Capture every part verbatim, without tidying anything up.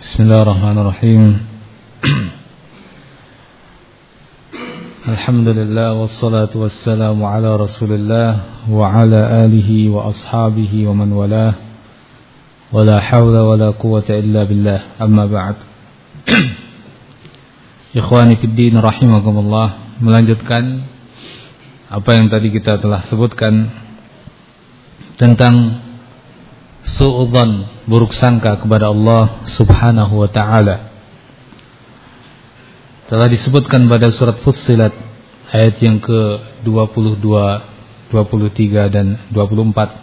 Bismillahirrahmanirrahim. Alhamdulillah wassalatu wassalamu ala Rasulillah wa ala alihi wa ashabihi wa man walah. Wa la hawla wa la quwwata illa billah. Amma ba'd. Ikhwani fid din rahimakumullah, melanjutkan apa yang tadi kita telah sebutkan tentang su'udzan, buruk sangka kepada Allah Subhanahu wa ta'ala. Telah disebutkan pada surat Fussilat ayat yang ke dua puluh dua, dua puluh tiga dan dua puluh empat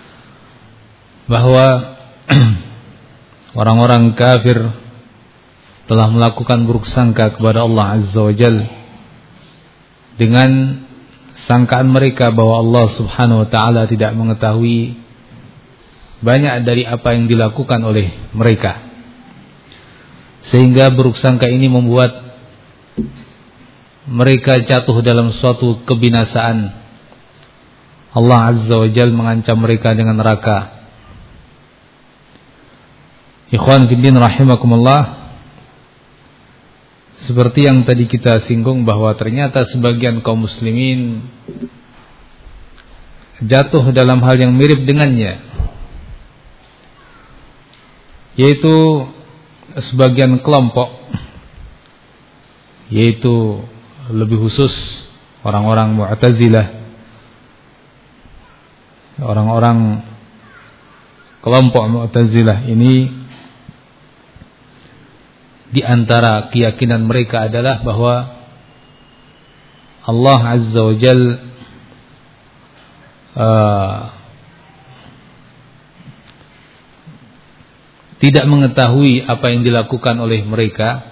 bahwa orang-orang kafir telah melakukan buruk sangka kepada Allah Azza wa Jalla dengan sangkaan mereka bahwa Allah Subhanahu wa ta'ala tidak mengetahui banyak dari apa yang dilakukan oleh mereka, sehingga buruk sangka ini membuat mereka jatuh dalam suatu kebinasaan. Allah Azza wa Jalla mengancam mereka dengan neraka. Ikhwan fillah rahimakumullah, seperti yang tadi kita singgung bahwa ternyata sebagian kaum muslimin jatuh dalam hal yang mirip dengannya, yaitu sebagian kelompok, yaitu lebih khusus orang-orang Mu'tazilah, orang-orang kelompok Mu'tazilah ini, di antara keyakinan mereka adalah bahwa Allah Azza wa Jalla uh, tidak mengetahui apa yang dilakukan oleh mereka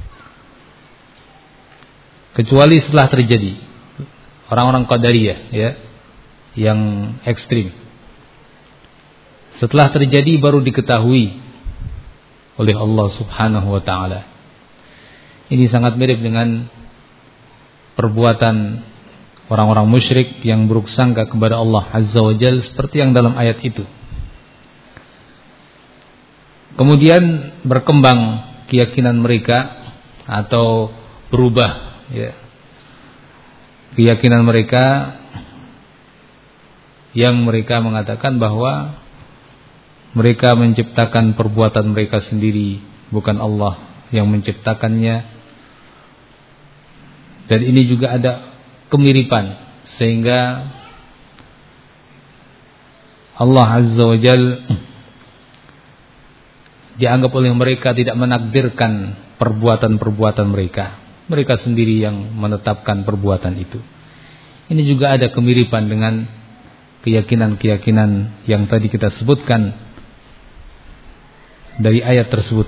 kecuali setelah terjadi. Orang-orang Qadariyah, ya, yang ekstrim, setelah terjadi baru diketahui oleh Allah Subhanahu wa ta'ala. Ini sangat mirip dengan perbuatan orang-orang musyrik yang buruk sangka kepada Allah Azza wa Jalla seperti yang dalam ayat itu. Kemudian berkembang keyakinan mereka atau berubah, ya, keyakinan mereka yang mereka mengatakan bahwa mereka menciptakan perbuatan mereka sendiri, bukan Allah yang menciptakannya. Dan ini juga ada kemiripan, sehingga Allah Azza wa Jalla dianggap oleh mereka tidak menakdirkan perbuatan-perbuatan mereka. Mereka sendiri yang menetapkan perbuatan itu. Ini juga ada kemiripan dengan keyakinan-keyakinan yang tadi kita sebutkan dari ayat tersebut.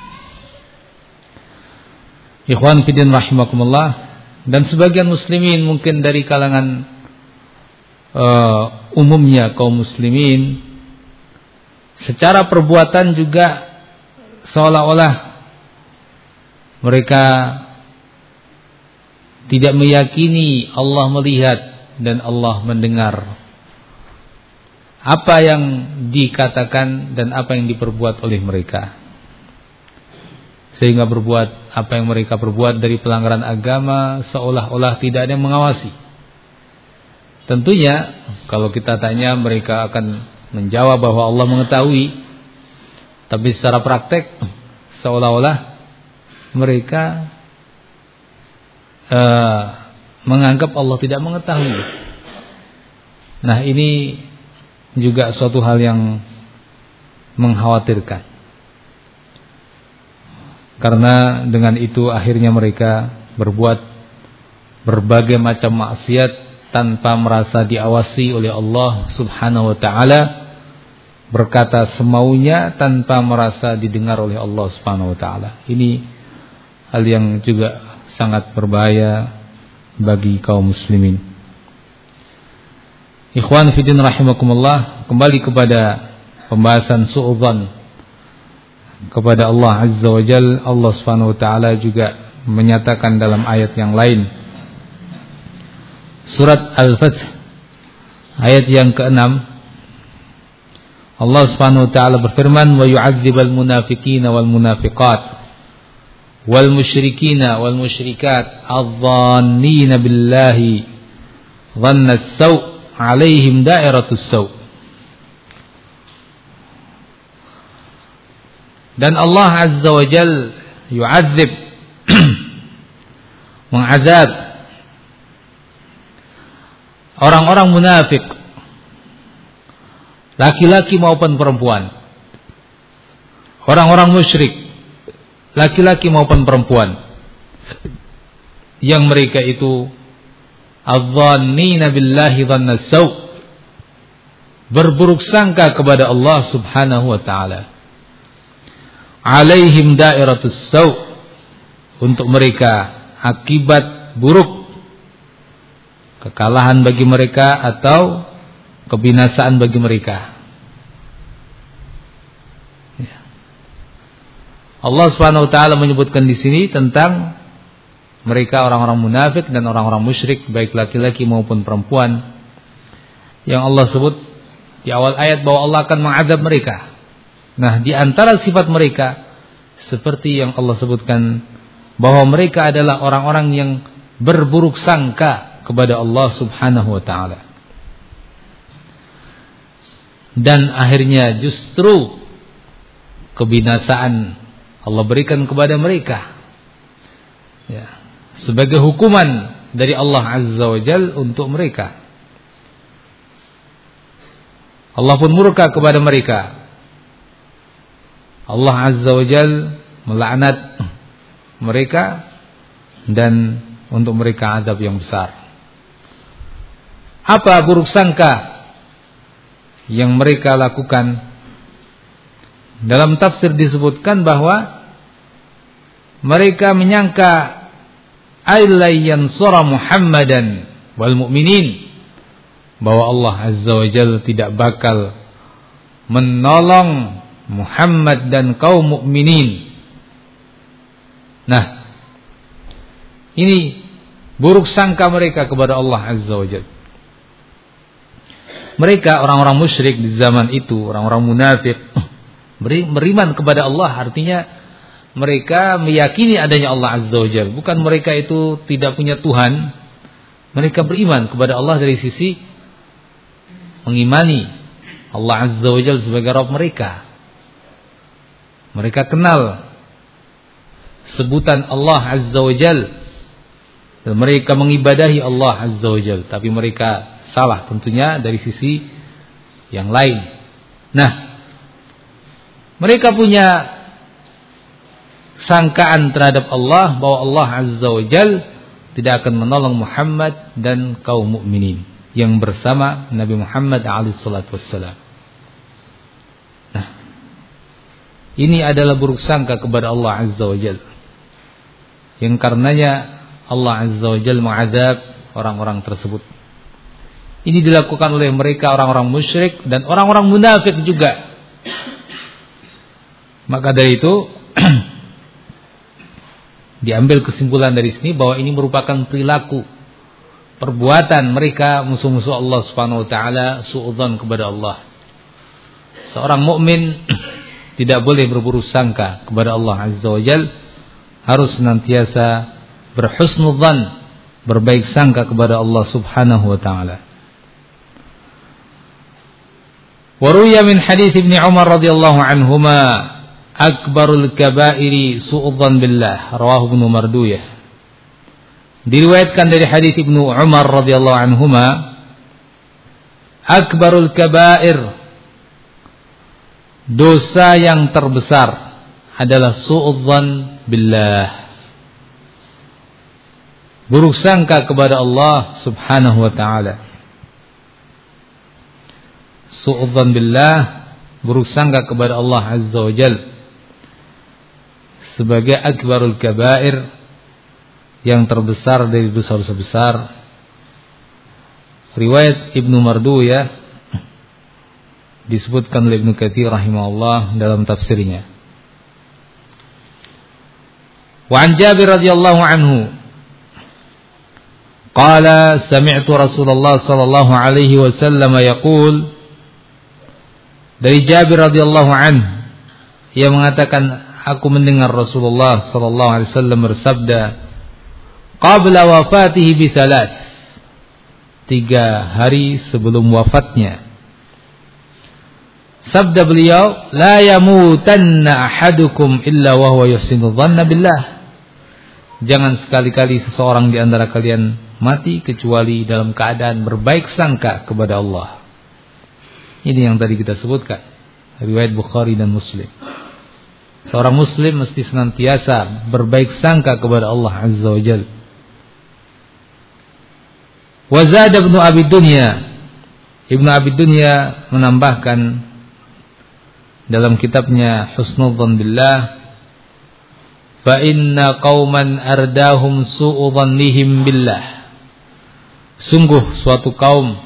Ikhwan fillah rahimakumullah, dan sebagian muslimin mungkin dari kalangan uh, umumnya kaum muslimin secara perbuatan juga seolah-olah mereka tidak meyakini Allah melihat dan Allah mendengar apa yang dikatakan dan apa yang diperbuat oleh mereka, sehingga berbuat apa yang mereka perbuat dari pelanggaran agama seolah-olah tidak ada yang mengawasi. Tentunya kalau kita tanya, mereka akan menjawab bahwa Allah mengetahui, tapi secara praktek seolah-olah mereka uh, menganggap Allah tidak mengetahui. Nah, ini juga suatu hal yang mengkhawatirkan, karena dengan itu akhirnya mereka berbuat berbagai macam maksiat tanpa merasa diawasi oleh Allah Subhanahu wa ta'ala, berkata semaunya tanpa merasa didengar oleh Allah Subhanahu wa ta'ala. Ini hal yang juga sangat berbahaya bagi kaum muslimin. Ikhwan fillah rahimakumullah, kembali kepada pembahasan su'udzan kepada Allah Azza wa Jalla. Allah Subhanahu wa ta'ala juga menyatakan dalam ayat yang lain, surat Al-Fath ayat yang keenam, Allah Subhanahu wa taala berfirman, "Wa yu'adzibal munafiqina wal munafiqat wal musyrikina wal musyrikat adh-dhannina billahi dhanna as-saw' 'alaihim da'iratus saw'." Dan Allah Azza wa Jal yu'adzib mengazab orang-orang munafik, laki-laki maupun perempuan, orang-orang musyrik, laki-laki maupun perempuan, yang mereka itu adh-dhannina billahi dhanna as-saw', berburuk sangka kepada Allah Subhanahu wa taala. Alaihim dairatus saw', untuk mereka akibat buruk, kekalahan bagi mereka atau kebinasaan bagi mereka. Ya. Allah Subhanahu wa taala menyebutkan di sini tentang mereka orang-orang munafik dan orang-orang musyrik, baik laki-laki maupun perempuan, yang Allah sebut di awal ayat bahwa Allah akan mengazab mereka. Nah, di antara sifat mereka seperti yang Allah sebutkan bahwa mereka adalah orang-orang yang berburuk sangka kepada Allah Subhanahu wa taala. Dan akhirnya justru kebinasaan Allah berikan kepada mereka. Ya, sebagai hukuman dari Allah Azza wa Jal untuk mereka. Allah pun murka kepada mereka. Allah Azza wa Jal melaknat mereka dan untuk mereka azab yang besar. Apa buruk sangka yang mereka lakukan? Dalam tafsir disebutkan bahwa mereka menyangka ailay yansura Muhammadan wal mu'minin, bahwa Allah Azza wa Jalla tidak bakal menolong Muhammad dan kaum mukminin. Nah, ini buruk sangka mereka kepada Allah Azza wa Jalla. Mereka orang-orang musyrik di zaman itu, orang-orang munafik, beriman kepada Allah, artinya mereka meyakini adanya Allah Azza wa Jalla. Bukan mereka itu tidak punya Tuhan. Mereka beriman kepada Allah dari sisi mengimani Allah Azza wa Jalla sebagai Rabb mereka. Mereka kenal sebutan Allah Azza wa Jalla dan mereka mengibadahi Allah Azza wa Jalla, tapi mereka salah tentunya dari sisi yang lain. Nah, mereka punya sangkaan terhadap Allah bahwa Allah Azza wa Jalla tidak akan menolong Muhammad dan kaum mukminin yang bersama Nabi Muhammad alaihi salatu wassalam. Nah, ini adalah buruk sangka kepada Allah Azza wa Jalla, yang karenanya Allah Azza wa Jalla mengazab orang-orang tersebut. Ini dilakukan oleh mereka orang-orang musyrik dan orang-orang munafik juga. Maka dari itu diambil kesimpulan dari sini bahwa ini merupakan perilaku, perbuatan mereka musuh-musuh Allah Subhanahu wa taala, suudzon kepada Allah. Seorang mukmin tidak boleh berburuk sangka kepada Allah Azza wa Jalla, harus senantiasa berhusnudzan, berbaik sangka kepada Allah Subhanahu wa taala. Wa ruya min hadits Ibnu Umar radhiyallahu anhuma akbarul kabairi su'udzan billah, rawahu Ibnu Marduyah. Diriwayatkan dari hadis Ibnu Umar radhiyallahu anhuma, akbarul kabair, dosa yang terbesar adalah su'udzan billah, buruk sangka kepada Allah Subhanahu wa taala. Su'udzan billah, buruk sangka kepada Allah Azza wa Jalla, sebagai akbarul kabair, yang terbesar dari dosa-dosa besar. Riwayat Ibnu Marduyah disebutkan oleh Ibnu Katsir rahimahullah dalam tafsirnya. Wa an Jabir radhiyallahu anhu qala sami'tu Rasulullah sallallahu alaihi wasallam yaqul dari Jabir radhiyallahu anhu, ia mengatakan, aku mendengar Rasulullah sallallahu alaihi wasallam bersabda, qabla wafatihi bi thalath, tiga hari sebelum wafatnya. Sabda beliau, la yamutanna ahadukum illa wa huwa yuhsinu dhanna billah. Jangan sekali-kali seseorang di antara kalian mati kecuali dalam keadaan berbaik sangka kepada Allah. Ini yang tadi kita sebutkan, riwayat Bukhari dan Muslim. Seorang muslim mesti senantiasa berbaik sangka kepada Allah Azza wa Jalla. Wa zada Ibnu Abi Dunya, Ibnu Abi Dunya menambahkan dalam kitabnya Husnul Dzan Billah, fa inna qauman ardahum su'u dhannihim billah. Sungguh suatu kaum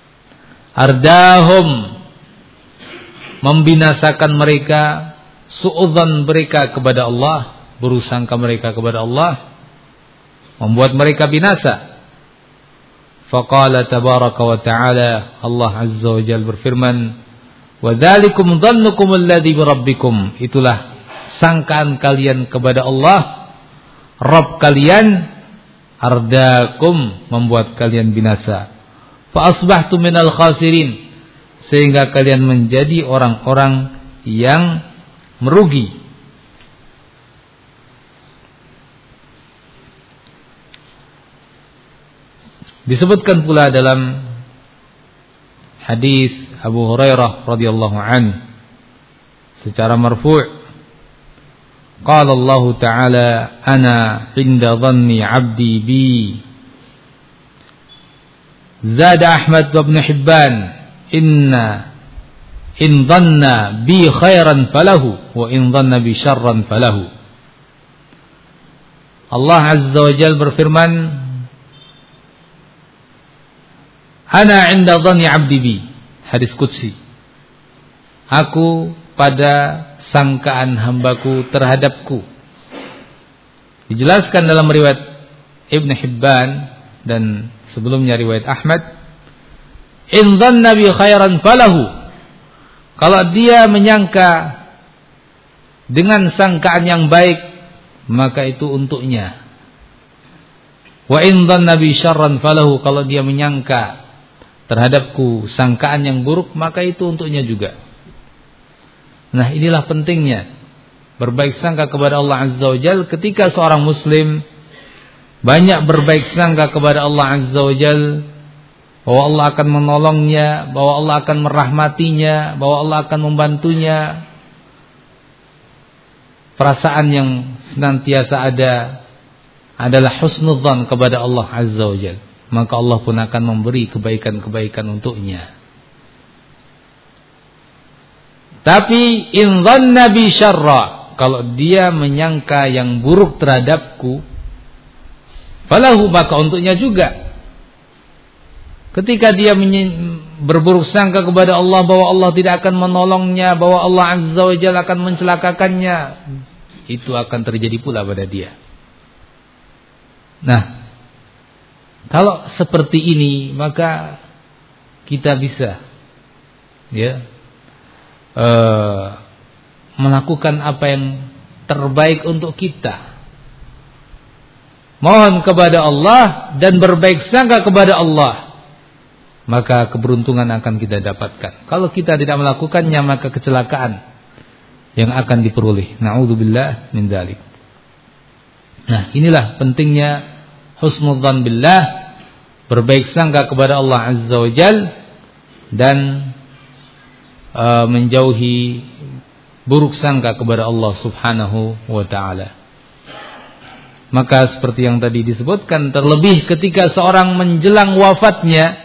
ardahum, membinasakan mereka, su'udzan mereka kepada Allah, berusangka mereka kepada Allah, membuat mereka binasa. Faqala tabaraka wa ta'ala, Allah Azza wa Jalla berfirman, wa dzalikum dhannukum alladzi bi rabbikum, itulah sangkaan kalian kepada Allah Rabb kalian, ardakum, membuat kalian binasa, fa asbahtum minal khasirin, sehingga kalian menjadi orang-orang yang merugi. Disebutkan pula dalam hadis Abu Hurairah radhiyallahu an secara marfu', qala Allah Ta'ala, ana 'inda dhanni 'abdi bi. Zada Ahmad wa Ibn Hibban, inna in dhanna bi khairan falahu wa in dhanna bi syarran falahu. Allah Azza wa Jalla berfirman, ana 'inda dhanni 'abdi bi, hadis qudsi, aku pada sangkaan hambaku terhadapku. Dijelaskan dalam riwayat Ibn Hibban dan sebelumnya riwayat Ahmad, in dhanna bi khairan falahu, kalau dia menyangka dengan sangkaan yang baik, maka itu untuknya. Wa in dhanna bi syarran falahu, kalau dia menyangka terhadapku sangkaan yang buruk, maka itu untuknya juga. Nah, inilah pentingnya berbaik sangka kepada Allah Azza wa Jalla. Ketika seorang muslim banyak berbaik sangka kepada Allah Azza wa Jalla, bahwa Allah akan menolongnya, bahwa Allah akan merahmatinya, bahwa Allah akan membantunya, perasaan yang senantiasa ada adalah husnudzan kepada Allah Azza wa Jalla, maka Allah pun akan memberi kebaikan-kebaikan untuknya. Tapi in dhanna bi syarra, kalau dia menyangka yang buruk terhadapku, falahu, maka untuknya juga. Ketika dia berburuk sangka kepada Allah bahwa Allah tidak akan menolongnya, bahwa Allah Azza wa Jalla akan mencelakakannya, itu akan terjadi pula pada dia. Nah, kalau seperti ini, maka kita bisa ya uh, melakukan apa yang terbaik untuk kita. Mohon kepada Allah dan berbaik sangka kepada Allah, maka keberuntungan akan kita dapatkan. Kalau kita tidak melakukannya, maka kecelakaan yang akan diperoleh. Na'udzubillah min dzalik. Nah, inilah pentingnya husnudzan billah, berbaik sangka kepada Allah Azza wa Jal, dan uh, menjauhi buruk sangka kepada Allah Subhanahu wa ta'ala. Maka seperti yang tadi disebutkan, terlebih ketika seorang menjelang wafatnya,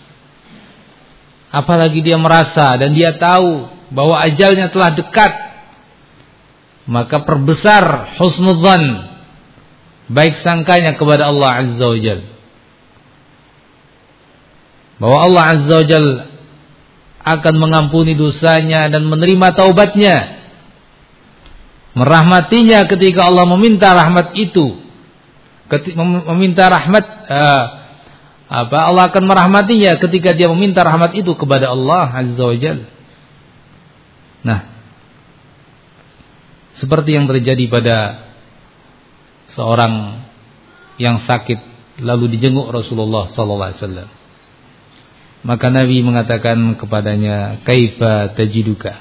apalagi dia merasa dan dia tahu bahwa ajalnya telah dekat, maka perbesar husnudzan, baik sangkanya kepada Allah Azza wa Jalla, bahwa Allah Azza wa Jalla akan mengampuni dosanya dan menerima taubatnya, merahmatinya ketika Allah meminta rahmat itu, ketika meminta rahmat uh, apa Allah akan merahmatinya ketika dia meminta rahmat itu kepada Allah Azza wa Jalla. Nah, seperti yang terjadi pada seorang yang sakit lalu dijenguk Rasulullah sallallahu alaihi wasallam. Maka Nabi mengatakan kepadanya, "Kaifa tajiduka?"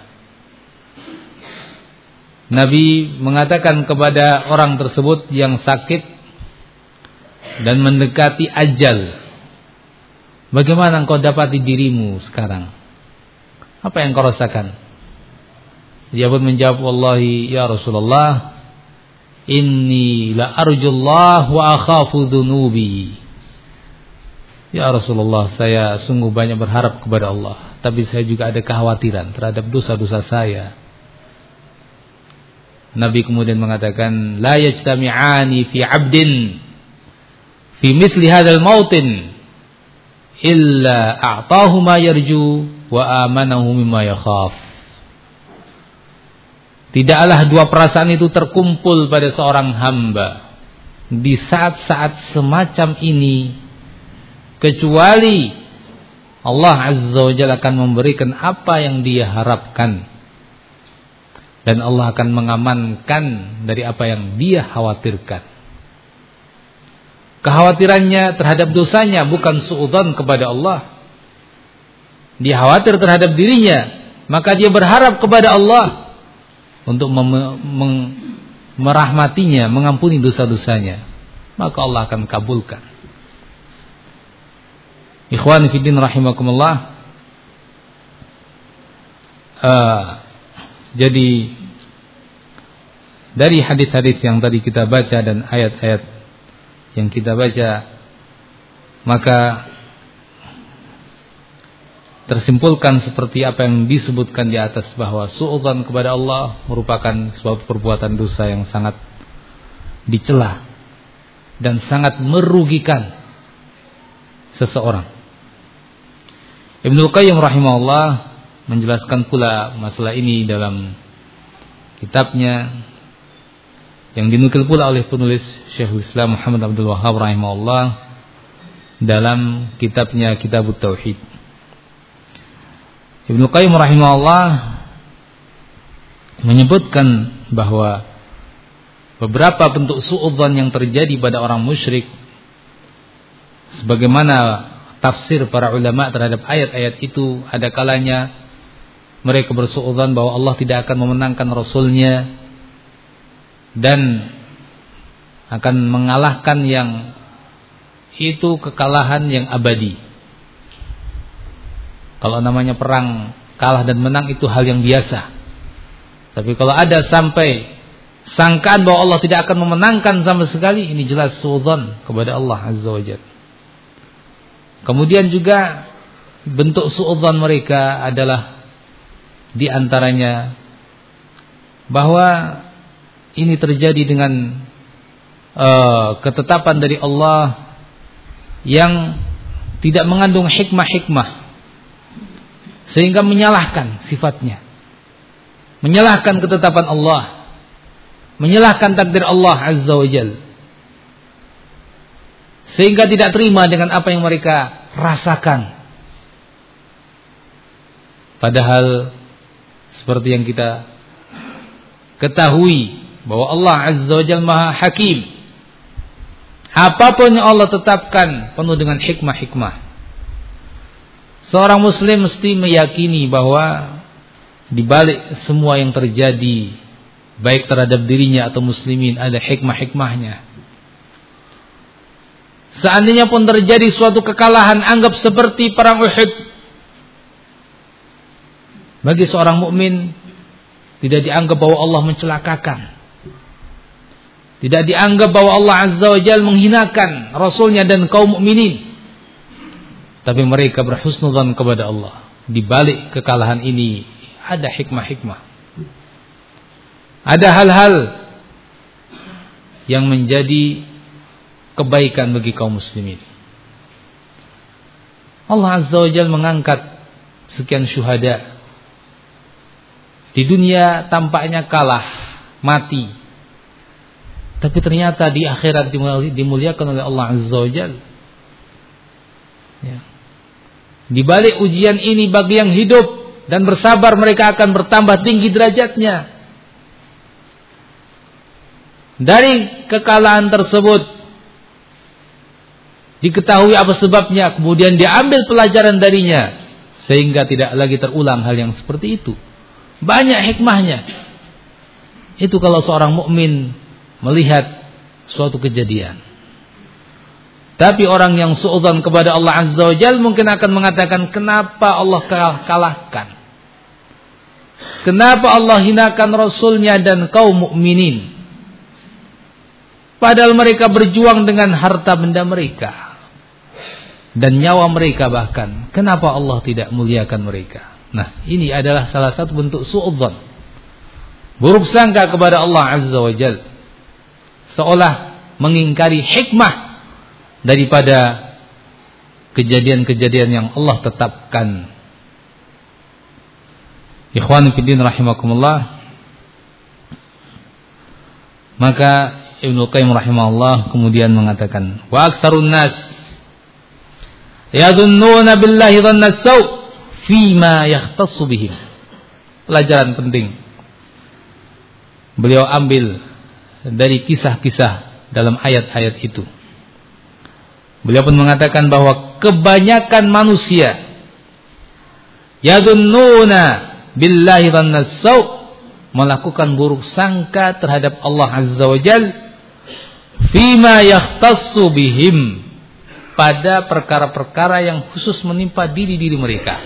Nabi mengatakan kepada orang tersebut yang sakit dan mendekati ajal, "Bagaimana engkau dapati dirimu sekarang? Apa yang kau rasakan?" Dia pun menjawab, "Wallahi ya Rasulullah, inni la arjullah wa akhafu dhunubi." Ya Rasulullah, saya sungguh banyak berharap kepada Allah, tapi saya juga ada kekhawatiran terhadap dosa-dosa saya. Nabi kemudian mengatakan, "La yajtami'ani fi 'abdin fi mithli hadzal mautin illa a'tahu ma yarju wa amanahu mimma yakhaf." Tidaklah dua perasaan itu terkumpul pada seorang hamba di saat-saat semacam ini, kecuali Allah Azza wa Jalla akan memberikan apa yang dia harapkan, dan Allah akan mengamankan dari apa yang dia khawatirkan. Kekhawatirannya terhadap dosanya bukan suudzon kepada Allah. Dia khawatir terhadap dirinya, maka dia berharap kepada Allah untuk mem- mem- merahmatinya, mengampuni dosa-dosanya. Maka Allah akan kabulkan. Ikhwan fillah rahimakumullah. Uh, jadi dari hadis-hadis yang tadi kita baca dan ayat-ayat yang kita baca, maka tersimpulkan seperti apa yang disebutkan di atas, bahwa suudzon kepada Allah merupakan suatu perbuatan dosa yang sangat dicela dan sangat merugikan seseorang. Ibnu Qayyim rahimahullah menjelaskan pula masalah ini dalam kitabnya yang dinukil pula oleh penulis Syekhul Islam Muhammad Abdul Wahhab rahimahullah dalam kitabnya Kitabut Tauhid. Ibnu Qayyim rahimahullah menyebutkan bahwa beberapa bentuk suudzon yang terjadi pada orang musyrik, sebagaimana tafsir para ulama terhadap ayat-ayat itu, ada kalanya mereka bersuudzon bahwa Allah tidak akan memenangkan Rasulnya dan akan mengalahkan yang itu kekalahan yang abadi. Kalau namanya perang, kalah dan menang itu hal yang biasa. Tapi kalau ada sampai sangkaan bahwa Allah tidak akan memenangkan sama sekali, ini jelas suudzon kepada Allah Azza wa Jalla. Kemudian juga bentuk suudzon mereka adalah di antaranya bahwa ini terjadi dengan uh, ketetapan dari Allah yang tidak mengandung hikmah-hikmah, sehingga menyalahkan sifatnya, menyalahkan ketetapan Allah, menyalahkan takdir Allah Azza wa Jalla, sehingga tidak terima dengan apa yang mereka rasakan. Padahal seperti yang kita ketahui bahwa Allah Azza wa Jalla Maha Hakim. Apapun yang Allah tetapkan penuh dengan hikmah-hikmah. Seorang muslim mesti meyakini bahwa di balik semua yang terjadi, baik terhadap dirinya atau muslimin, ada hikmah-hikmahnya. Seandainya pun terjadi suatu kekalahan, anggap seperti perang Uhud. Bagi seorang mukmin tidak dianggap bahwa Allah mencelakakan, tidak dianggap bahwa Allah Azza wa Jalla menghinakan Rasulnya dan kaum mukminin, tapi mereka berhusnudzan kepada Allah. Di balik kekalahan ini ada hikmah-hikmah, ada hal-hal yang menjadi kebaikan bagi kaum muslimin. Allah Azza wa Jalla mengangkat sekian syuhada. Di dunia tampaknya kalah, mati, tapi ternyata di akhirat dimuliakan oleh Allah Azza wa Jalla. Ya. Di balik ujian ini bagi yang hidup, dan bersabar, mereka akan bertambah tinggi derajatnya. Dari kekalahan tersebut diketahui apa sebabnya, kemudian diambil pelajaran darinya, sehingga tidak lagi terulang hal yang seperti itu. Banyak hikmahnya. Itu kalau seorang mukmin melihat suatu kejadian. Tapi orang yang suudzon kepada Allah Azza wa Jalla mungkin akan mengatakan, kenapa Allah kalahkan? Kenapa Allah hinakan Rasulnya dan kaum mukminin? Padahal mereka berjuang dengan harta benda mereka dan nyawa mereka bahkan. Kenapa Allah tidak muliakan mereka? Nah, ini adalah salah satu bentuk suudzon, buruk sangka kepada Allah Azza wa Jalla, seolah mengingkari hikmah daripada kejadian-kejadian yang Allah tetapkan. Ikhwan fillah rahimakumullah. Maka Ibnu Qayyim rahimahullah kemudian mengatakan, wa aktsarun nas yadhunnuna billahi dhanna as-saw fi ma yahtassu bihim. Pelajaran penting beliau ambil dari kisah-kisah dalam ayat-ayat itu. Beliau pun mengatakan bahwa kebanyakan manusia yadhunnuna billahi dhanna as-saw, melakukan buruk sangka terhadap Allah Azza wa Jalla fima yahtassu bihim, pada perkara-perkara yang khusus menimpa diri-diri mereka,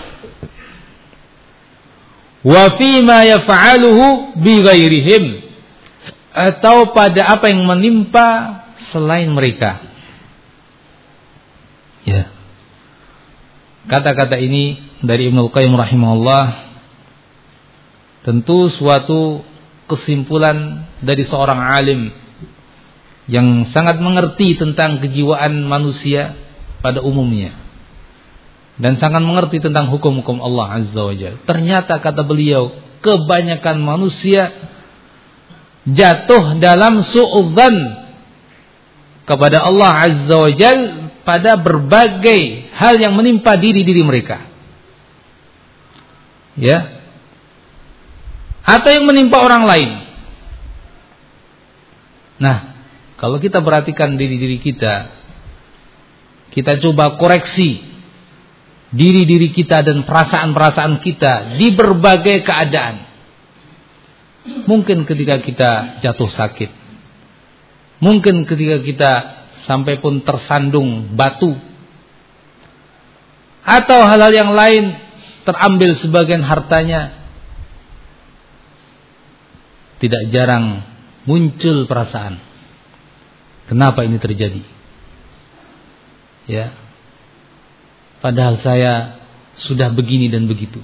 wa fima yaf'aluhu bi ghairihim, atau pada apa yang menimpa selain mereka. Ya. Kata-kata ini dari Ibnu Qayyim rahimahullah tentu suatu kesimpulan dari seorang alim yang sangat mengerti tentang kejiwaan manusia pada umumnya dan sangat mengerti tentang hukum-hukum Allah Azza wa Jalla. Ternyata kata beliau, kebanyakan manusia jatuh dalam suudzon kepada Allah Azza wa Jalla pada berbagai hal yang menimpa diri-diri mereka. Ya. Atau yang menimpa orang lain. Nah, kalau kita perhatikan diri-diri kita, kita coba koreksi diri-diri kita dan perasaan-perasaan kita di berbagai keadaan. Mungkin ketika kita jatuh sakit, mungkin ketika kita sampai pun tersandung batu, atau hal-hal yang lain, terambil sebagian hartanya, tidak jarang muncul perasaan, kenapa ini terjadi? Ya, padahal saya sudah begini dan begitu.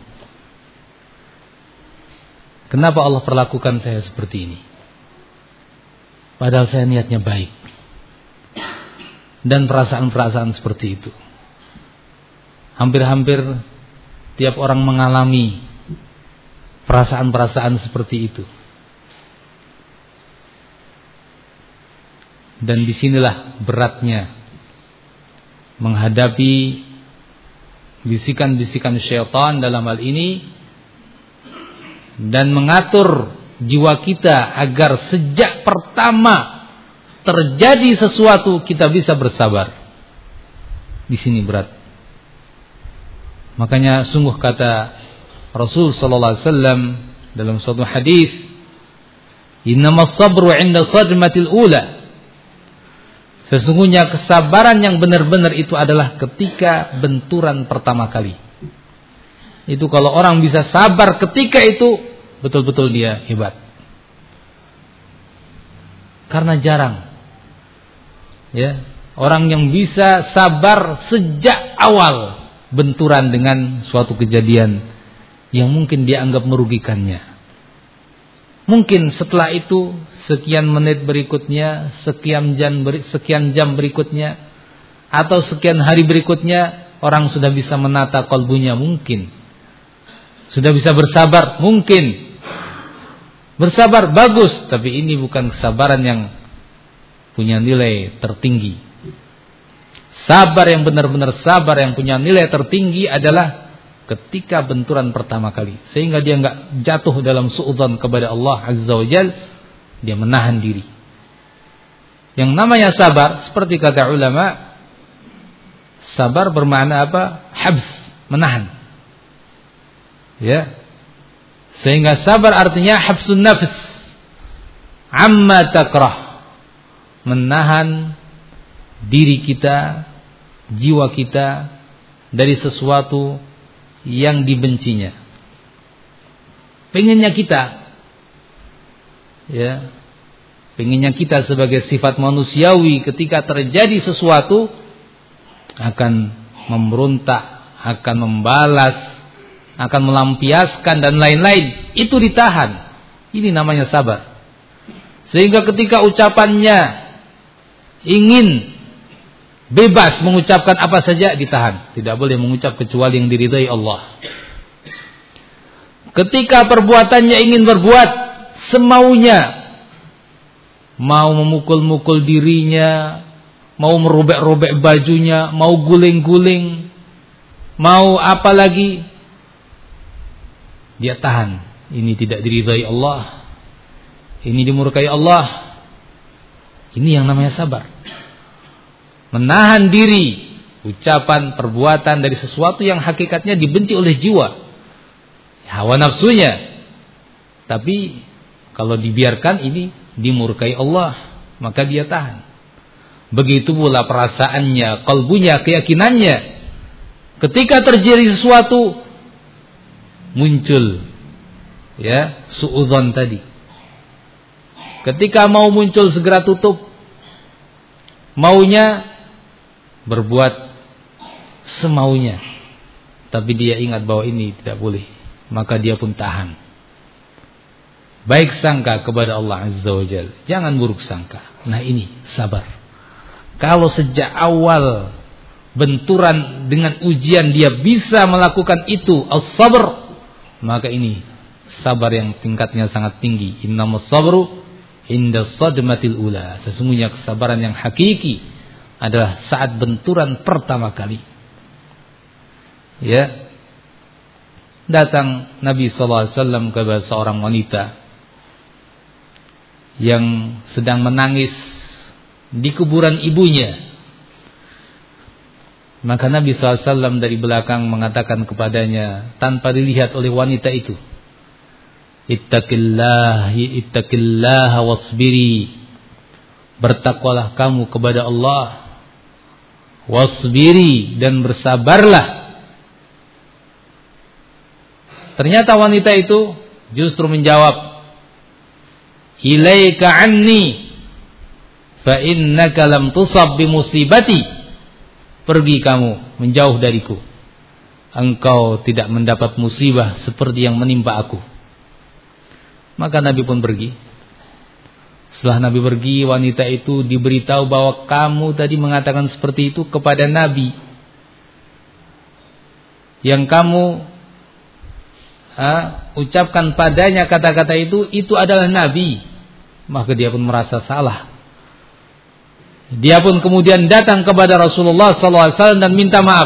Kenapa Allah perlakukan saya seperti ini? Padahal saya niatnya baik. Dan perasaan-perasaan seperti itu hampir-hampir tiap orang mengalami perasaan-perasaan seperti itu. Dan disinilah beratnya menghadapi bisikan-bisikan syaitan dalam hal ini, dan mengatur jiwa kita agar sejak pertama terjadi sesuatu kita bisa bersabar. Di sini berat. Makanya sungguh kata Rasul sallallahu alaihi wasallam dalam suatu hadis, "Innamas sabru 'inda sadmatil ula." Sesungguhnya kesabaran yang benar-benar itu adalah ketika benturan pertama kali. Itu kalau orang bisa sabar ketika itu, betul-betul dia hebat. Karena jarang ya, orang yang bisa sabar sejak awal benturan dengan suatu kejadian yang mungkin dia anggap merugikannya. Mungkin setelah itu sekian menit berikutnya, sekian jam beri, sekian jam berikutnya, atau sekian hari berikutnya, orang sudah bisa menata kalbunya, mungkin sudah bisa bersabar, mungkin bersabar bagus, tapi ini bukan kesabaran yang punya nilai tertinggi. Sabar yang benar-benar sabar yang punya nilai tertinggi adalah ketika benturan pertama kali, sehingga dia enggak jatuh dalam suudzon kepada Allah Azza wa Jalla, dia menahan diri. Yang namanya sabar, seperti kata ulama, sabar bermakna apa? Habs, menahan. Ya. Sehingga sabar artinya habsun nafs, amma takrah, menahan diri kita, jiwa kita dari sesuatu yang dibencinya. Pengennya kita, ya, pengennya kita sebagai sifat manusiawi ketika terjadi sesuatu akan memberontak, akan membalas, akan melampiaskan dan lain-lain. Itu ditahan. Ini namanya sabar. Sehingga ketika ucapannya ingin bebas mengucapkan apa saja, ditahan. Tidak boleh mengucap kecuali yang diridhai Allah. Ketika perbuatannya ingin berbuat semaunya, mau memukul-mukul dirinya, mau merobek-robek bajunya, mau guling-guling, mau apa lagi, dia tahan. Ini tidak diridhai Allah, ini dimurkai Allah. Ini yang namanya sabar. Menahan diri, ucapan, perbuatan dari sesuatu yang hakikatnya dibenci oleh jiwa, hawa nafsunya. Tapi kalau dibiarkan ini dimurkai Allah, maka dia tahan. Begitu pula perasaannya, kalbunya, keyakinannya. Ketika terjadi sesuatu, muncul ya suudzon tadi. Ketika mau muncul segera tutup, maunya berbuat semaunya, tapi dia ingat bahwa ini tidak boleh, maka dia pun tahan. Baik sangka kepada Allah Azza wa Jalla, jangan buruk sangka. Nah ini sabar. Kalau sejak awal benturan dengan ujian dia bisa melakukan itu, as-sabr, maka ini sabar yang tingkatnya sangat tinggi. Innamas sabru inda sadmatil ula. Sesungguhnya kesabaran yang hakiki adalah saat benturan pertama kali. Ya. Datang Nabi sallallahu alaihi wasallam kepada seorang wanita yang sedang menangis di kuburan ibunya. Maka Nabi sallallahu alaihi wasallam dari belakang mengatakan kepadanya tanpa dilihat oleh wanita itu, Ittaqillah, ittaqillah wasbiri. Bertakwalah kamu kepada Allah, wasbiri, dan bersabarlah. Ternyata wanita itu justru menjawab, ilaika anni fa innaka lam tusab bi musibati. Pergi kamu, menjauh dariku. Engkau tidak mendapat musibah seperti yang menimpa aku. Maka Nabi pun pergi. Setelah Nabi pergi, wanita itu diberitahu bahwa kamu tadi mengatakan seperti itu kepada Nabi. Yang kamu ha, ucapkan padanya kata-kata itu, itu adalah Nabi. Maka dia pun merasa salah. Dia pun kemudian datang kepada Rasulullah sallallahu alaihi wasallam dan minta maaf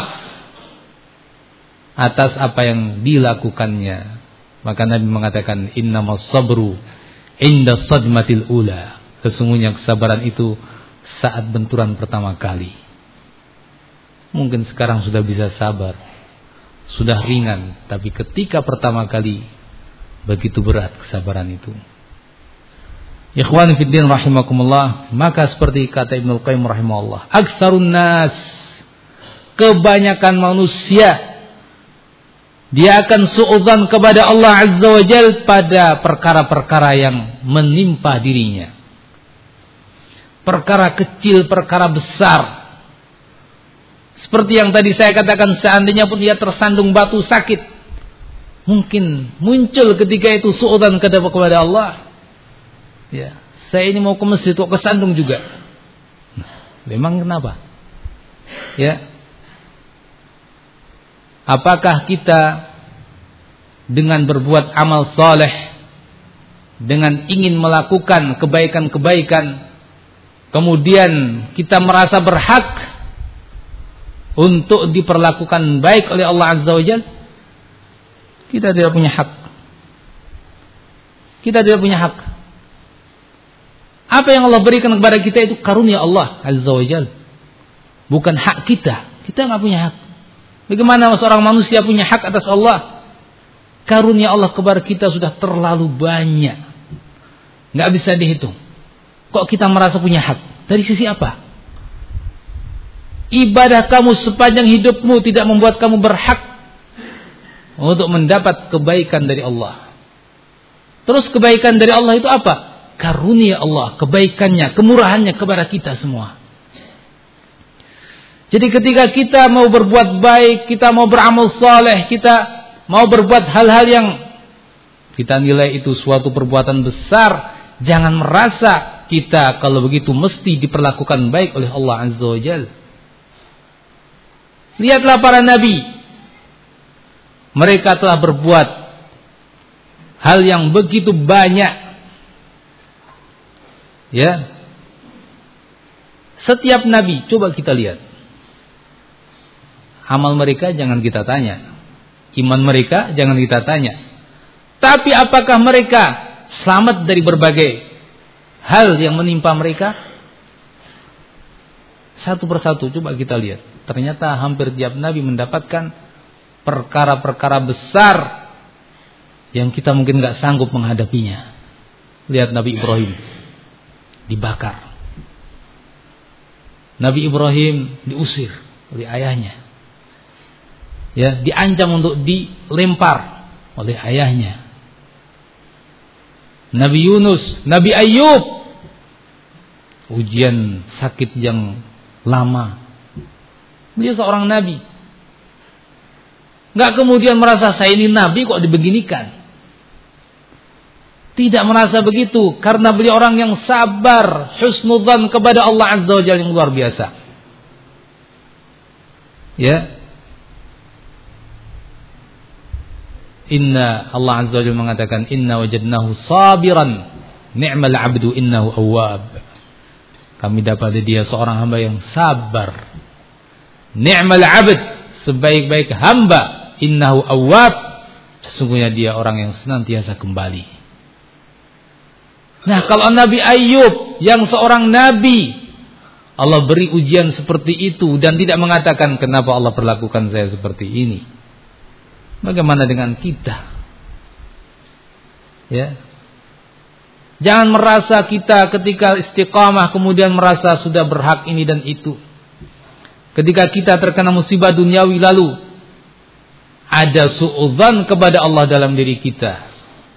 atas apa yang dilakukannya. Maka Nabi mengatakan, innamas sabru inda sadmatil ula. Sesungguhnya kesabaran itu saat benturan pertama kali. Mungkin sekarang sudah bisa sabar, sudah ringan, tapi ketika pertama kali begitu berat kesabaran itu. Ikhwan fiddin rahimakumullah. Maka seperti kata Ibnu Qayyim rahimahullah, aktsarun nas, kebanyakan manusia dia akan suudzon kepada Allah Azza wa Jalla pada perkara-perkara yang menimpa dirinya. Perkara kecil, perkara besar. Seperti yang tadi saya katakan, seandainya pun dia tersandung batu sakit, mungkin muncul ketika itu suudzon kepada Allah. Ya, saya ini mau ke masjid kok kesandung juga. Nah, memang kenapa? Ya. Apakah kita dengan berbuat amal saleh, dengan ingin melakukan kebaikan-kebaikan, kemudian kita merasa berhak untuk diperlakukan baik oleh Allah Azza wa Jalla? Kita tidak punya hak. Kita tidak punya hak. Apa yang Allah berikan kepada kita itu karunia Allah Azza wa Jalla. Bukan hak kita. Kita nggak punya hak. Bagaimana seorang manusia punya hak atas Allah? Karunia Allah kepada kita sudah terlalu banyak. Nggak bisa dihitung. Kok kita merasa punya hak? Dari sisi apa? Ibadah kamu sepanjang hidupmu tidak membuat kamu berhak untuk mendapat kebaikan dari Allah. Terus kebaikan dari Allah itu apa? Karunia Allah, kebaikannya, kemurahannya kepada kita semua. Jadi ketika kita mau berbuat baik, kita mau beramal saleh, kita mau berbuat hal-hal yang kita nilai itu suatu perbuatan besar, jangan merasa kita kalau begitu mesti diperlakukan baik oleh Allah Azza wa Jalla. Lihatlah para nabi. Mereka telah berbuat hal yang begitu banyak. Ya. Setiap nabi, coba kita lihat. Amal mereka jangan kita tanya. Iman mereka jangan kita tanya. Tapi apakah mereka selamat dari berbagai hal yang menimpa mereka? Satu persatu coba kita lihat. Ternyata hampir tiap nabi mendapatkan perkara-perkara besar yang kita mungkin gak sanggup menghadapinya. Lihat Nabi Ibrahim dibakar. Nabi Ibrahim diusir oleh ayahnya. Ya, diancam untuk dilempar oleh ayahnya. Nabi Yunus, Nabi Ayub, ujian sakit yang lama. Dia seorang nabi. Enggak kemudian merasa saya ini nabi kok dibeginikan. Tidak merasa begitu karena beliau orang yang sabar, husnudzan kepada Allah Azza wa Jalla yang luar biasa. Ya. Inna Allah Azza wa Jalla mengatakan inna wajadnahu sabiran ni'mal 'abdu innahu awwab. Kami dapat dia seorang hamba yang sabar. Ni'mal 'abd, sebaik-baik hamba, innahu awwab, sesungguhnya dia orang yang senantiasa kembali. Nah, kalau Nabi Ayub yang seorang nabi, Allah beri ujian seperti itu dan tidak mengatakan kenapa Allah perlakukan saya seperti ini. Bagaimana dengan kita? Ya. Jangan merasa kita ketika istiqamah kemudian merasa sudah berhak ini dan itu. Ketika kita terkena musibah duniawi lalu ada suudzan kepada Allah dalam diri kita.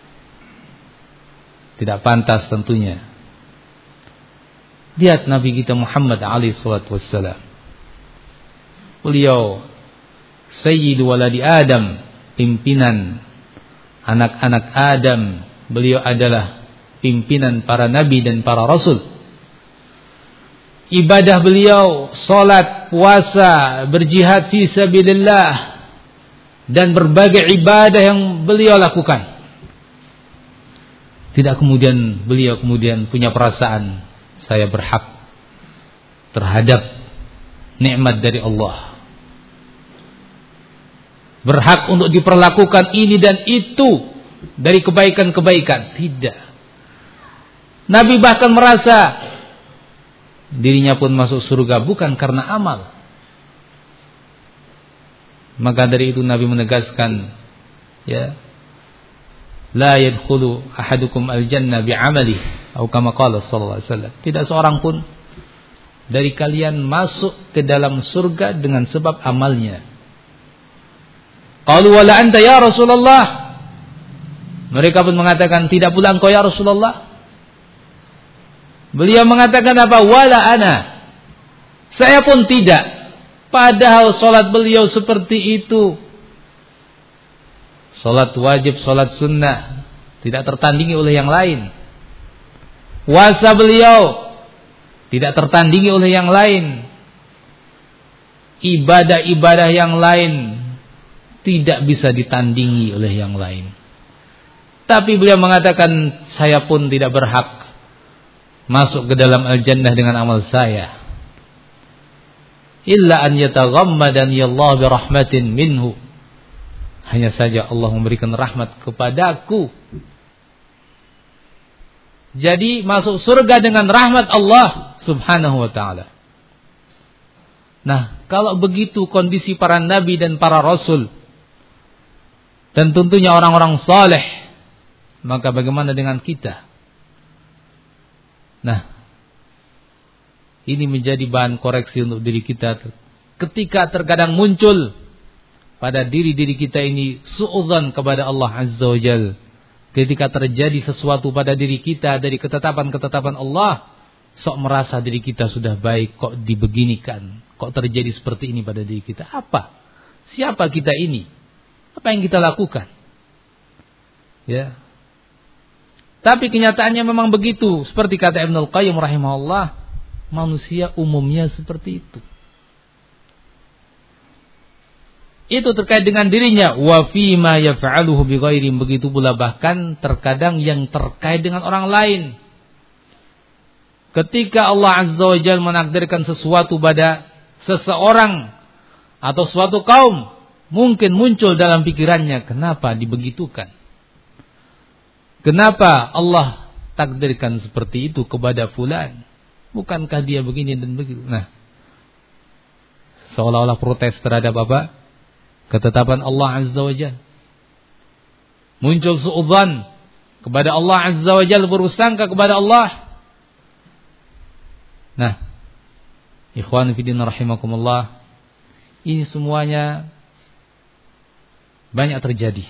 Tidak pantas tentunya. Lihat Nabi kita Muhammad alaihi salatu wassalam. Beliau Sayyidu waladi Adam, pimpinan anak-anak Adam. Beliau adalah pimpinan para nabi dan para rasul. Ibadah beliau salat, puasa, berjihad fi sabilillah dan berbagai ibadah yang beliau lakukan. Tidak kemudian beliau kemudian punya perasaan saya berhak terhadap nikmat dari Allah. Berhak untuk diperlakukan ini dan itu dari kebaikan-kebaikan. Tidak. Nabi bahkan merasa dirinya pun masuk surga bukan karena amal. Maka dari itu Nabi menegaskan, ya, la yadkhulu ahadukum al-jannah bi'amali atau kama qala sallallahu alaihi wasallam. Tidak seorang pun dari kalian masuk ke dalam surga dengan sebab amalnya. Qalu wala anta ya Rasulullah. Mereka pun mengatakan tidak pula engkau ya Rasulullah. Beliau mengatakan apa? Wala ana. Saya pun tidak. Padahal salat beliau seperti itu. Salat wajib, salat sunnah, tidak tertandingi oleh yang lain. Puasa beliau tidak tertandingi oleh yang lain. Ibadah-ibadah yang lain tidak bisa ditandingi oleh yang lain. Tapi beliau mengatakan saya pun tidak berhak masuk ke dalam al-jannah dengan amal saya. Illa an yataghammadani Allah bi rahmatin minhu. Hanya saja Allah memberikan rahmat kepadaku. Jadi masuk surga dengan rahmat Allah subhanahu wa ta'ala. Nah, kalau begitu kondisi para nabi dan para rasul, dan tentunya orang-orang saleh, maka bagaimana dengan kita? Nah, ini menjadi bahan koreksi untuk diri kita. Ketika terkadang muncul pada diri-diri kita ini su'udzan kepada Allah Azza wa Jal, ketika terjadi sesuatu pada diri kita dari ketetapan-ketetapan Allah, sok merasa diri kita sudah baik, kok dibeginikan, kok terjadi seperti ini pada diri kita. Apa? Siapa kita ini? Apa yang kita lakukan? Ya. Tapi kenyataannya memang begitu. Seperti kata Ibnul Qayyim rahimahullah, manusia umumnya seperti itu. Itu terkait dengan dirinya. Wa fima yaf'aluhu bighairi, begitu pula bahkan terkadang yang terkait dengan orang lain. Ketika Allah Azza wa Jalla menakdirkan sesuatu pada seseorang atau suatu kaum, mungkin muncul dalam pikirannya, kenapa dibegitukan? Kenapa Allah takdirkan seperti itu kepada fulan? Bukankah dia begini dan begitu? Nah, seolah-olah protes terhadap apa? Ketetapan Allah Azza wa Jalla. Muncul su'udzan kepada Allah Azza wa Jalla, bersangka kepada Allah. Nah, ikhwan fillah rahimakumullah, ini semuanya banyak terjadi.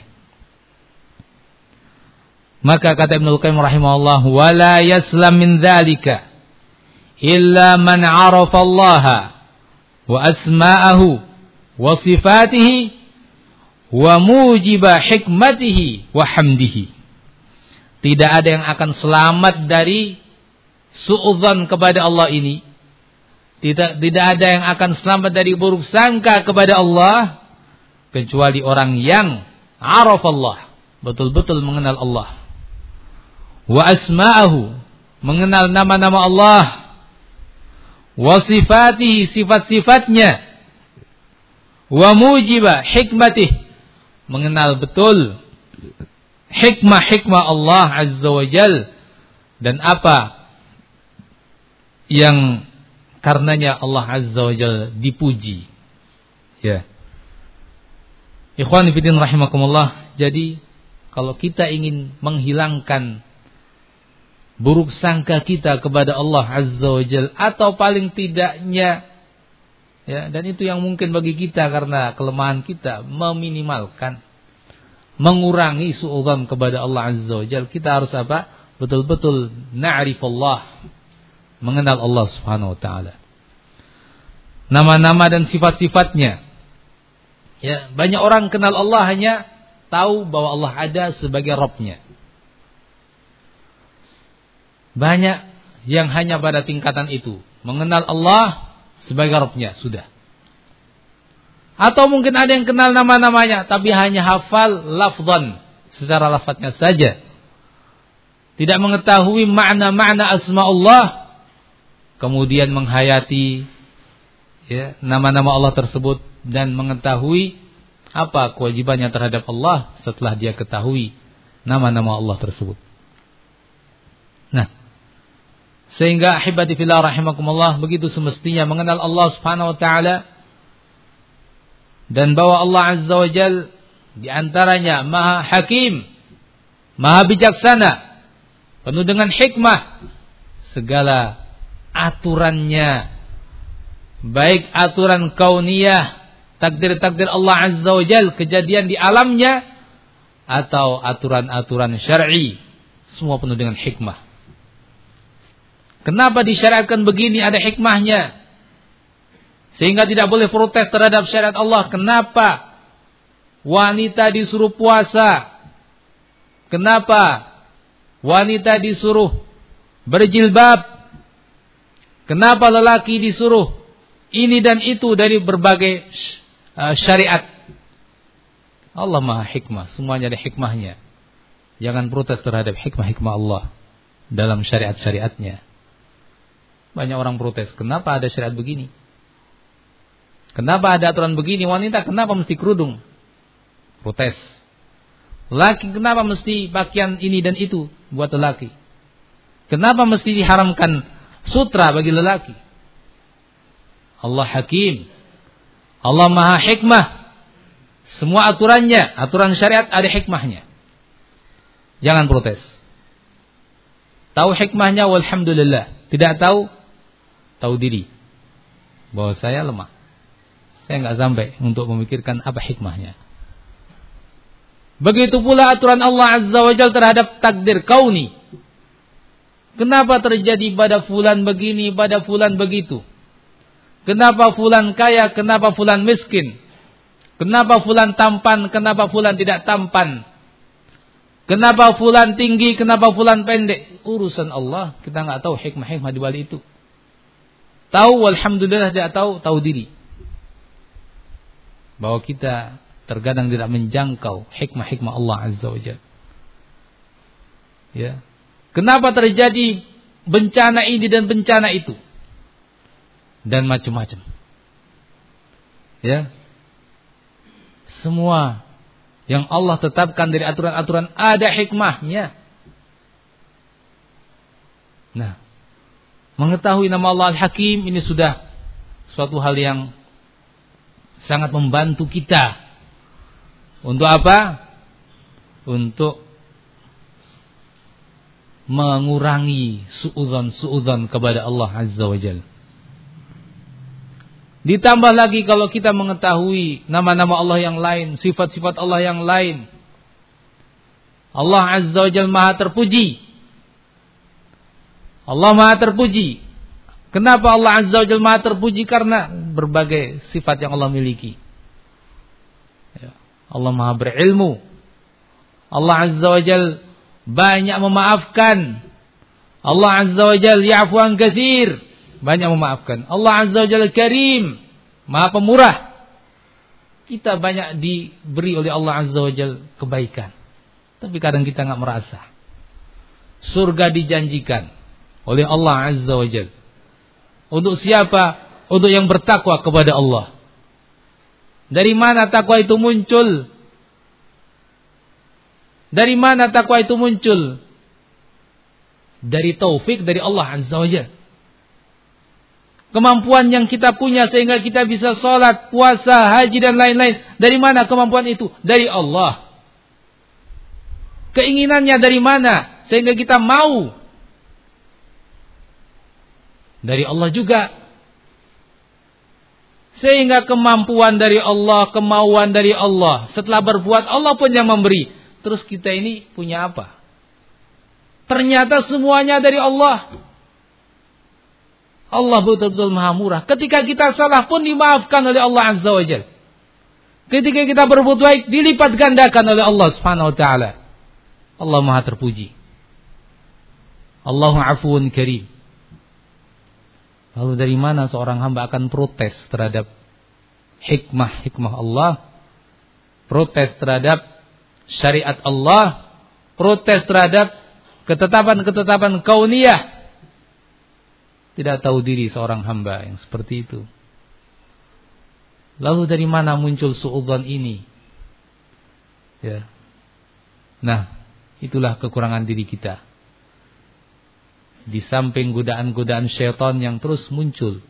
Maka kata Ibnul Qayyim rahimahullah, wala yaslam min dzalika illa man 'arafa Allah wa asma'ahu wa sifatihi wa mujiba hikmatihi wa hamdihi. Tidak ada yang akan selamat dari su'udzan kepada Allah ini. Tidak tidak ada yang akan selamat dari buruk sangka kepada Allah kecuali orang yang 'arafa Allah, betul-betul mengenal Allah. Wa asma'ahu, mengenal nama-nama Allah. Wa sifatihi, sifat-sifatnya. Wa mujiba hikmatih, mengenal betul hikmah-hikmah Allah Azza wa Jal, dan apa yang karenanya Allah Azza wa Jal dipuji. Ya. Ikhwan fillah rahimakumullah, jadi kalau kita ingin menghilangkan buruk sangka kita kepada Allah Azza wa Jal, atau paling tidaknya, ya, dan itu yang mungkin bagi kita karena kelemahan kita, meminimalkan, mengurangi su'udzan kepada Allah Azza wa Jalla. Kita harus apa? Betul-betul na'rifullah, mengenal Allah Subhanahu wa taala. Nama-nama dan sifat-sifatnya. Ya, banyak orang kenal Allah hanya tahu bahwa Allah ada sebagai Rabb-nya. Banyak yang hanya pada tingkatan itu, mengenal Allah sebagai Rabb-nya, sudah. Atau mungkin ada yang kenal nama-namanya, tapi hanya hafal lafzan, secara lafadznya saja. Tidak mengetahui makna-makna asma Allah, kemudian menghayati ya, nama-nama Allah tersebut, dan mengetahui apa kewajibannya terhadap Allah setelah dia ketahui nama-nama Allah tersebut. Nah, sehingga ahibati fillah rahimakumullah, begitu semestinya mengenal Allah Subhanahu wa taala, dan bahwa Allah Azza wa Jal di antaranya Maha Hakim, Maha bijaksana, penuh dengan hikmah. Segala aturannya, baik aturan kauniyah, takdir-takdir Allah Azza wa Jal, kejadian di alamnya, atau aturan-aturan syar'i, semua penuh dengan hikmah. Kenapa disyariatkan begini? Ada hikmahnya. Sehingga tidak boleh protes terhadap syariat Allah. Kenapa wanita disuruh puasa? Kenapa wanita disuruh berjilbab? Kenapa lelaki disuruh ini dan itu dari berbagai syariat? Allah Maha Hikmah, semuanya ada hikmahnya. Jangan protes terhadap hikmah-hikmah Allah dalam syariat-syariatnya. Banyak orang protes, kenapa ada syariat begini? Kenapa ada aturan begini? Wanita kenapa mesti kerudung? protes. Laki kenapa mesti pakaian ini dan itu buat lelaki? Kenapa mesti diharamkan sutra bagi lelaki? Allah Hakim. Allah Maha Hikmah. Semua aturannya, aturan syariat ada hikmahnya. Jangan protes. Tahu hikmahnya, walhamdulillah. Tidak tahu, tahu diri bahwa saya lemah. Saya enggak sampai untuk memikirkan apa hikmahnya. Begitu pula aturan Allah Azza wa Jalla terhadap takdir kauni. Kenapa terjadi pada fulan begini, pada fulan begitu? Kenapa fulan kaya, kenapa fulan miskin? Kenapa fulan tampan, kenapa fulan tidak tampan? Kenapa fulan tinggi, kenapa fulan pendek? Urusan Allah, kita enggak tahu hikmah-hikmah di balik itu. Tahu, alhamdulillah, tidak tahu, tahu diri. Bahwa kita terkadang tidak menjangkau hikmah-hikmah Allah Azza wa Jalla. Ya. Kenapa terjadi bencana ini dan bencana itu? Dan macam-macam. Ya. Semua yang Allah tetapkan dari aturan-aturan ada hikmahnya. Nah, mengetahui nama Allah Al-Hakim ini sudah suatu hal yang sangat membantu kita. Untuk apa? Untuk mengurangi suudzon-suudzon kepada Allah Azza wa Jalla. Ditambah lagi kalau kita mengetahui nama-nama Allah yang lain, sifat-sifat Allah yang lain. Allah Azza wa Jalla Maha terpuji. Allah Maha terpuji. Kenapa Allah Azza wa Jalla Maha terpuji? Karena berbagai sifat yang Allah miliki. Allah Maha berilmu. Allah Azza wa Jalla banyak memaafkan. Allah Azza wa Jalla ya'fu an katsir, banyak memaafkan. Allah Azza wa Jalla Karim, Maha pemurah. Kita banyak diberi oleh Allah Azza wa Jalla kebaikan. Tapi kadang kita enggak merasa. Surga dijanjikan oleh Allah Azza wa Jalla. Untuk siapa? Untuk yang bertakwa kepada Allah. Dari mana takwa itu muncul? Dari mana takwa itu muncul? Dari taufik dari Allah Azza wa Jalla. Kemampuan yang kita punya sehingga kita bisa sholat, puasa, haji dan lain-lain. Dari mana kemampuan itu? Dari Allah. Keinginannya dari mana? Sehingga kita mau. Dari Allah juga. Sehingga kemampuan dari Allah, kemauan dari Allah. Setelah berbuat, Allah pun yang memberi. Terus kita ini punya apa? Ternyata semuanya dari Allah. Allah betul-betul Maha Murah. Ketika kita salah pun dimaafkan oleh Allah Azza wa Jalla. Ketika kita berbuat baik, dilipat gandakan oleh Allah Subhanahu wa Ta'ala. Allah Maha terpuji. Allahu Afuun Karim. Lalu dari mana seorang hamba akan protes terhadap hikmah-hikmah Allah? Protes terhadap syariat Allah? Protes terhadap ketetapan-ketetapan kauniyah? Tidak tahu diri seorang hamba yang seperti itu. Lalu dari mana muncul suudzon ini? Ya. Nah, itulah kekurangan diri kita. Di samping godaan-godaan syaitan yang terus muncul.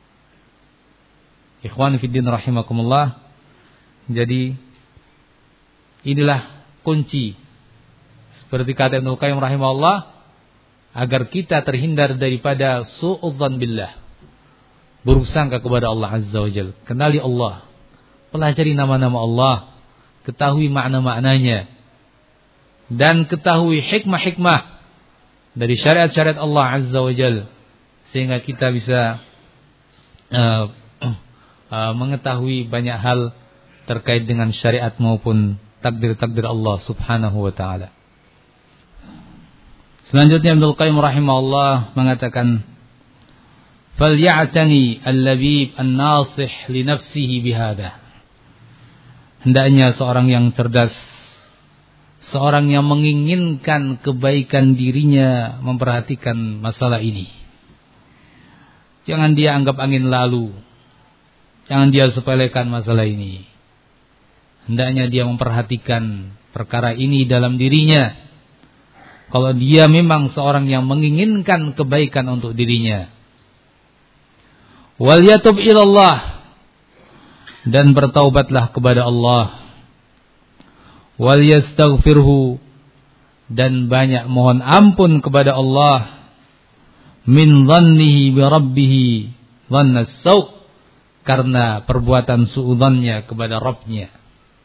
Ikhwan fiddin rahimakumullah. Jadi inilah kunci. Seperti kata Ibnu Qayyim rahimahullah, agar kita terhindar daripada suudzon billah, buruk sangka kepada Allah Azza wa Jalla. Kenali Allah, pelajari nama-nama Allah, ketahui makna-maknanya, dan ketahui hikmah-hikmah dari syariat-syariat Allah Azza wa Jalla, sehingga kita bisa uh, uh, mengetahui banyak hal terkait dengan syariat maupun takdir-takdir Allah Subhanahu wa Ta'ala. Selanjutnya Ibnu Qayyim rahimahullah mengatakan, "Falya'tani al-labib an-nasih li nafsihi bihadha." Hendaknya seorang yang cerdas, seorang yang menginginkan kebaikan dirinya, memperhatikan masalah ini. Jangan dia anggap angin lalu. Jangan dia sepelekan masalah ini. hendaknya dia memperhatikan perkara ini dalam dirinya. Kalau dia memang seorang yang menginginkan kebaikan untuk dirinya. Wal yatub ilallah, dan bertaubatlah kepada Allah. Wal yastaghfirhu, dan banyak mohon ampun kepada Allah. Min dhannihi bi rabbih dhanna as-saw, karena perbuatan suudzannya kepada Rabbnya.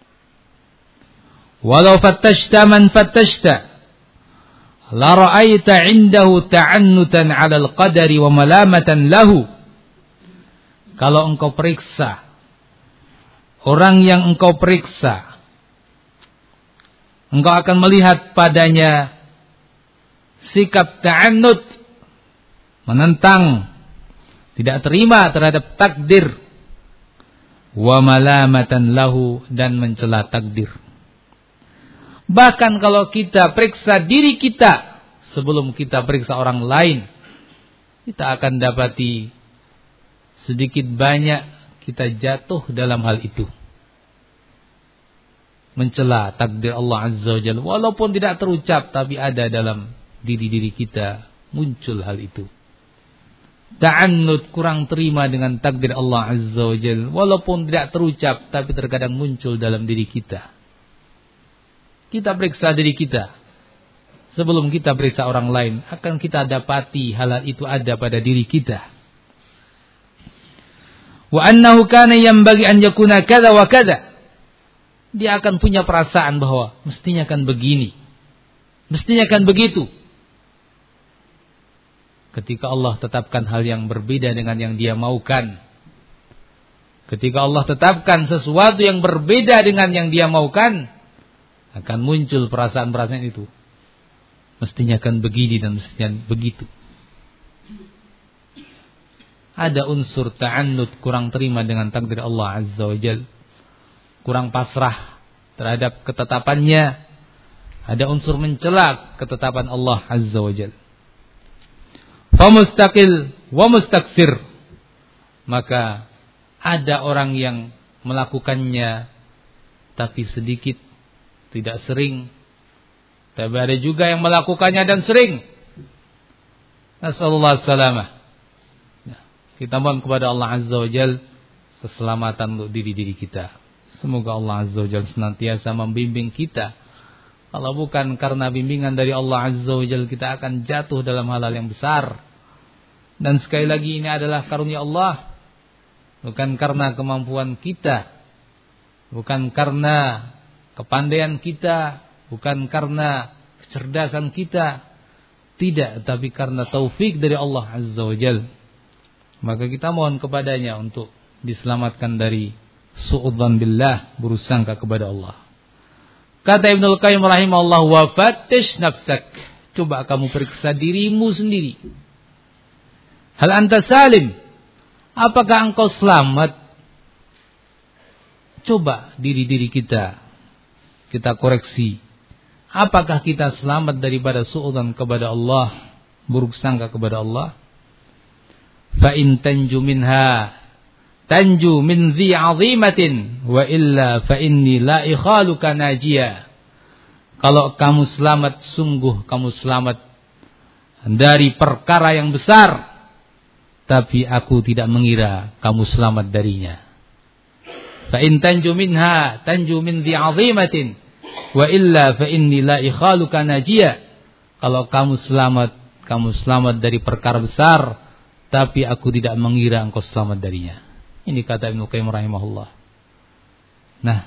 Walau fattashta man fattashta la ra'aita 'indahu ta'annutan 'alal qadari wa malamatan lahu. Kalau engkau periksa orang yang engkau periksa, engkau akan melihat padanya sikap ta'annut, menentang, tidak terima terhadap takdir, wa malamatan lahu, dan mencela takdir. Bahkan kalau kita periksa diri kita sebelum kita periksa orang lain, kita akan dapati sedikit banyak kita jatuh dalam hal itu. Mencela takdir Allah Azza wa Jalla, walaupun tidak terucap, tapi ada dalam diri-diri kita muncul hal itu. Ta'annud, kurang terima dengan takdir Allah Azza wa Jalla, walaupun tidak terucap, tapi terkadang muncul dalam diri kita. Kita periksa diri kita sebelum kita periksa orang lain, akan kita dapati hal itu ada pada diri kita. Wa annahu kana yanbaghi an yakuna kadza wa kadza. Dia akan punya perasaan bahwa mestinya kan begini, mestinya kan begitu. Ketika Allah tetapkan hal yang berbeda dengan yang dia maukan, ketika Allah tetapkan sesuatu yang berbeda dengan yang dia maukan, akan muncul perasaan-perasaan itu. Mestinya kan begini dan mestinya begitu. Ada unsur ta'annud, kurang terima dengan takdir Allah Azza wa Jal, kurang pasrah terhadap ketetapannya. Ada unsur mencela ketetapan Allah Azza wa Jal. Famustaqil wa mustakfir, maka ada orang yang melakukannya tapi sedikit, tidak sering. Tapi ada juga yang melakukannya dan sering. Nasallallahu salamah. Kita mohon kepada Allah Azza wa Jal keselamatan untuk diri-diri kita. Semoga Allah Azza wa Jal senantiasa membimbing kita. Kalau bukan karena bimbingan dari Allah Azza wa Jal, kita akan jatuh dalam hal-hal yang besar. Dan sekali lagi, ini adalah karunia Allah, bukan karena kemampuan kita, bukan karena kepandaian kita, bukan karena kecerdasan kita, tidak, tapi karena taufik dari Allah Azza wa Jal. Maka kita mohon kepadanya untuk diselamatkan dari su'udzan billah, bersangka kepada Allah. Kata Ibnul Qayyim rahimahullah, wa fattish nafsak, coba kamu periksa dirimu sendiri. Hal anta salim, apakah engkau selamat? Coba diri-diri kita kita koreksi. Apakah kita selamat daripada su'udzan kepada Allah, buruk sangka kepada Allah? Fa in tanju minha tanju min dhi 'azimatin wa illa fa inni la ikhaluka najia. Kalau kamu selamat, sungguh kamu selamat dari perkara yang besar, tapi aku tidak mengira kamu selamat darinya. Fa in tanju minha tanju min dhi 'azimatin wa illa fa inni la ikhaluka najia. Kalau kamu selamat, kamu selamat dari perkara besar, tapi aku tidak mengira engkau selamat darinya. Ini kata Ibnu Qayyim rahimahullah. Nah,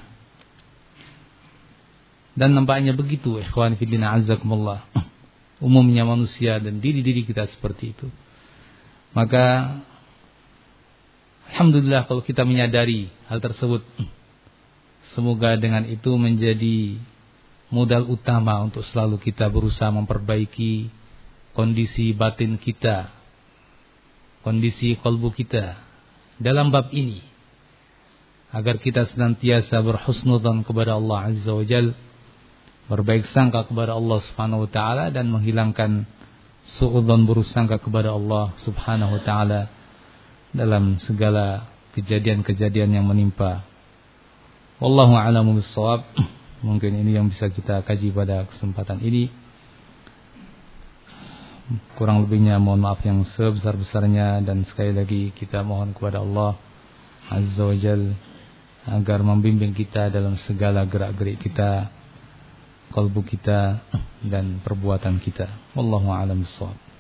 dan nampaknya begitu, ikhwan fillah azzakumullah. Umumnya manusia dan diri-diri kita seperti itu. Maka alhamdulillah kalau kita menyadari hal tersebut, semoga dengan itu menjadi modal utama untuk selalu kita berusaha memperbaiki kondisi batin kita, kondisi kalbu kita dalam bab ini, agar kita senantiasa berhusnudzan kepada Allah Azza wa Jal, berbaik sangka kepada Allah Subhanahu wa taala, dan menghilangkan su'udzan, buruk sangka kepada Allah Subhanahu wa taala dalam segala kejadian-kejadian yang menimpa Wallahu a'lamu bissawab. Mungkin ini yang bisa kita kaji pada kesempatan ini. Kurang lebihnya mohon maaf yang sebesar-besarnya, dan sekali lagi kita mohon kepada Allah Azza wa Jalla agar membimbing kita dalam segala gerak-gerik kita, kalbu kita dan perbuatan kita. Wallahu a'lam bissawab.